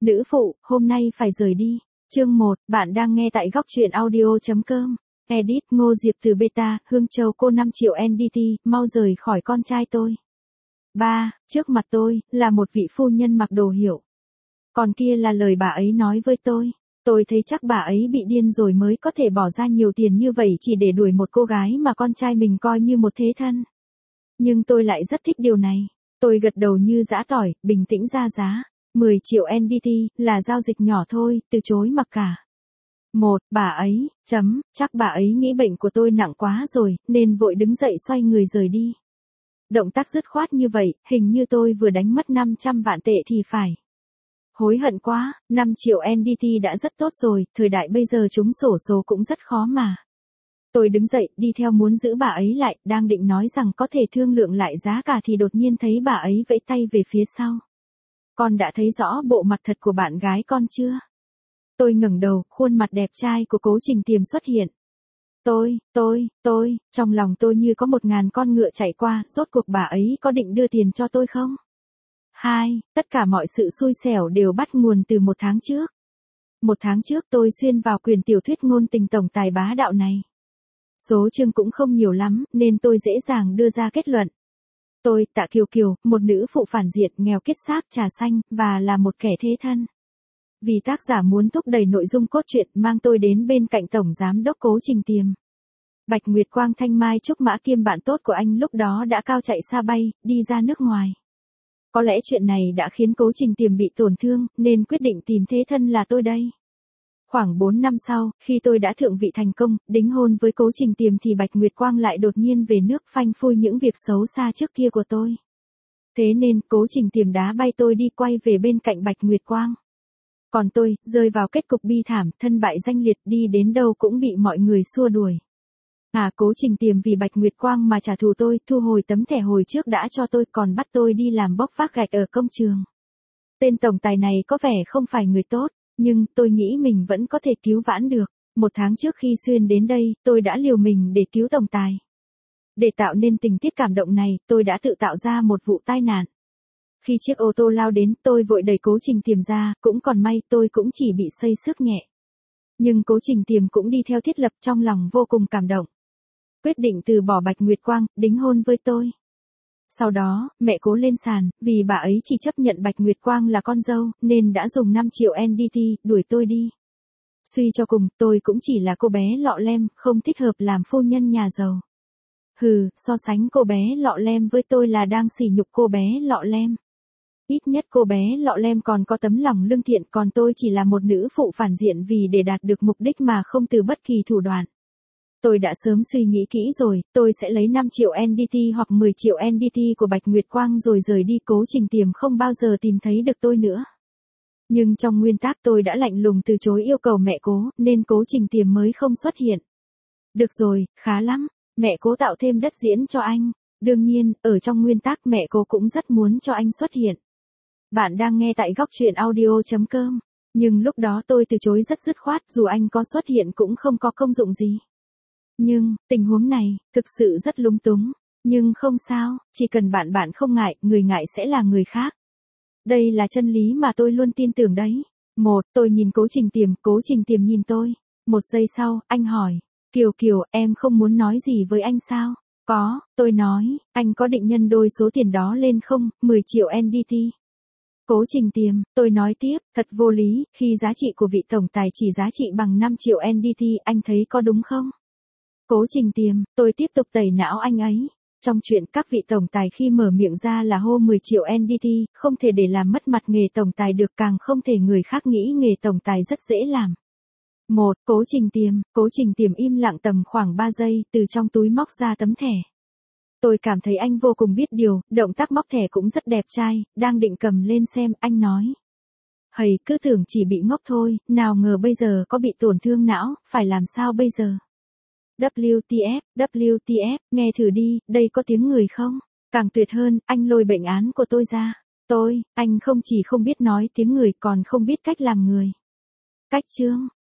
Nữ phụ, hôm nay phải rời đi. Chương 1, bạn đang nghe tại góc truyện audio.com. Edit Ngô Diệp từ Beta, Hương Châu cô 5 triệu NDT, mau rời khỏi con trai tôi. 3. Trước mặt tôi, là một vị phu nhân mặc đồ hiệu. Còn kia là lời bà ấy nói với tôi. Tôi thấy chắc bà ấy bị điên rồi mới có thể bỏ ra nhiều tiền như vậy chỉ để đuổi một cô gái mà con trai mình coi như một thế thân. Nhưng tôi lại rất thích điều này. Tôi gật đầu như giã tỏi, bình tĩnh ra giá. 10 triệu NDT, là giao dịch nhỏ thôi, từ chối mặc cả. Bà ấy, chắc bà ấy nghĩ bệnh của tôi nặng quá rồi, nên vội đứng dậy xoay người rời đi. Động tác dứt khoát như vậy, hình như tôi vừa đánh mất 500 vạn tệ thì phải. Hối hận quá, 5 triệu NDT đã rất tốt rồi, thời đại bây giờ trúng xổ số cũng rất khó mà. Tôi đứng dậy, đi theo muốn giữ bà ấy lại, đang định nói rằng có thể thương lượng lại giá cả thì đột nhiên thấy bà ấy vẫy tay về phía sau. Con đã thấy rõ bộ mặt thật của bạn gái con chưa? Tôi ngẩng đầu, khuôn mặt đẹp trai của Cố Trình Tiềm xuất hiện. Trong lòng tôi như có 1.000 con ngựa chạy qua, rốt cuộc bà ấy có định đưa tiền cho tôi không? 2. Tất cả mọi sự xui xẻo đều bắt nguồn từ 1 tháng trước. 1 tháng trước tôi xuyên vào quyển tiểu thuyết ngôn tình tổng tài bá đạo này. Số chương cũng không nhiều lắm, nên tôi dễ dàng đưa ra kết luận. Tôi, Tạ Kiều Kiều, một nữ phụ phản diện, nghèo kiết xác, trà xanh, và là một kẻ thế thân. Vì tác giả muốn thúc đẩy nội dung cốt truyện, mang tôi đến bên cạnh Tổng Giám đốc Cố Trình Tiềm. Bạch Nguyệt Quang Thanh Mai Trúc Mã Kiêm bạn tốt của anh lúc đó đã cao chạy xa bay, đi ra nước ngoài. Có lẽ chuyện này đã khiến Cố Trình Tiềm bị tổn thương, nên quyết định tìm thế thân là tôi đây. Khoảng 4 năm sau, khi tôi đã thượng vị thành công, đính hôn với Cố Trình Tiềm thì Bạch Nguyệt Quang lại đột nhiên về nước phanh phui những việc xấu xa trước kia của tôi. Thế nên, Cố Trình Tiềm đá bay tôi đi quay về bên cạnh Bạch Nguyệt Quang. Còn tôi, rơi vào kết cục bi thảm, thân bại danh liệt, đi đến đâu cũng bị mọi người xua đuổi. Cố Trình Tiềm vì Bạch Nguyệt Quang mà trả thù tôi, thu hồi tấm thẻ hồi trước đã cho tôi, còn bắt tôi đi làm bốc vác gạch ở công trường. Tên tổng tài này có vẻ không phải người tốt, nhưng tôi nghĩ mình vẫn có thể cứu vãn được. 1 tháng trước khi xuyên đến đây, tôi đã liều mình để cứu tổng tài. Để tạo nên tình tiết cảm động này, tôi đã tự tạo ra một vụ tai nạn. Khi chiếc ô tô lao đến, tôi vội đẩy Cố Trình Tiềm ra, cũng còn may tôi cũng chỉ bị xây xước nhẹ. Nhưng Cố Trình Tiềm cũng đi theo thiết lập, trong lòng vô cùng cảm động. Quyết định từ bỏ Bạch Nguyệt Quang, đính hôn với tôi. Sau đó, mẹ Cố lên sàn, vì bà ấy chỉ chấp nhận Bạch Nguyệt Quang là con dâu, nên đã dùng 5 triệu NDT, đuổi tôi đi. Suy cho cùng, tôi cũng chỉ là cô bé lọ lem, không thích hợp làm phu nhân nhà giàu. So sánh cô bé lọ lem với tôi là đang sỉ nhục cô bé lọ lem. Ít nhất cô bé lọ lem còn có tấm lòng lương thiện, còn tôi chỉ là một nữ phụ phản diện vì để đạt được mục đích mà không từ bất kỳ thủ đoạn. Tôi đã sớm suy nghĩ kỹ rồi, tôi sẽ lấy 5 triệu NDT hoặc 10 triệu NDT của Bạch Nguyệt Quang rồi rời đi. Cố Trình Tiềm không bao giờ tìm thấy được tôi nữa. Nhưng trong nguyên tắc tôi đã lạnh lùng từ chối yêu cầu mẹ Cố, nên Cố Trình Tiềm mới không xuất hiện. Được rồi, khá lắm, mẹ Cố tạo thêm đất diễn cho anh. Đương nhiên, ở trong nguyên tắc mẹ Cố cũng rất muốn cho anh xuất hiện. Bạn đang nghe tại góc truyện audio.com. Nhưng lúc đó tôi từ chối rất dứt khoát, dù anh có xuất hiện cũng không có công dụng gì. Nhưng, tình huống này, thực sự rất lúng túng. Nhưng không sao, chỉ cần bạn không ngại, người ngại sẽ là người khác. Đây là chân lý mà tôi luôn tin tưởng đấy. Tôi nhìn Cố Trình Tiềm nhìn tôi. 1 giây sau, anh hỏi, Kiều Kiều, em không muốn nói gì với anh sao? Có, tôi nói, anh có định nhân đôi số tiền đó lên không, 10 triệu NDT. Cố Trình Tiềm, tôi nói tiếp, thật vô lý, khi giá trị của vị tổng tài chỉ giá trị bằng 5 triệu NDT, anh thấy có đúng không? Cố Trình Tiềm, tôi tiếp tục tẩy não anh ấy. Trong chuyện các vị tổng tài khi mở miệng ra là hô 10 triệu NDT, không thể để làm mất mặt nghề tổng tài được, càng không thể người khác nghĩ nghề tổng tài rất dễ làm. Cố Trình Tiềm im lặng tầm khoảng 3 giây, từ trong túi móc ra tấm thẻ. Tôi cảm thấy anh vô cùng biết điều, động tác móc thẻ cũng rất đẹp trai, đang định cầm lên xem, anh nói. Cứ tưởng chỉ bị ngốc thôi, nào ngờ bây giờ có bị tổn thương não, phải làm sao bây giờ? WTF, nghe thử đi, đây có tiếng người không? Càng tuyệt hơn, anh lôi bệnh án của tôi ra. Anh không chỉ không biết nói tiếng người còn không biết cách làm người. Cách chương,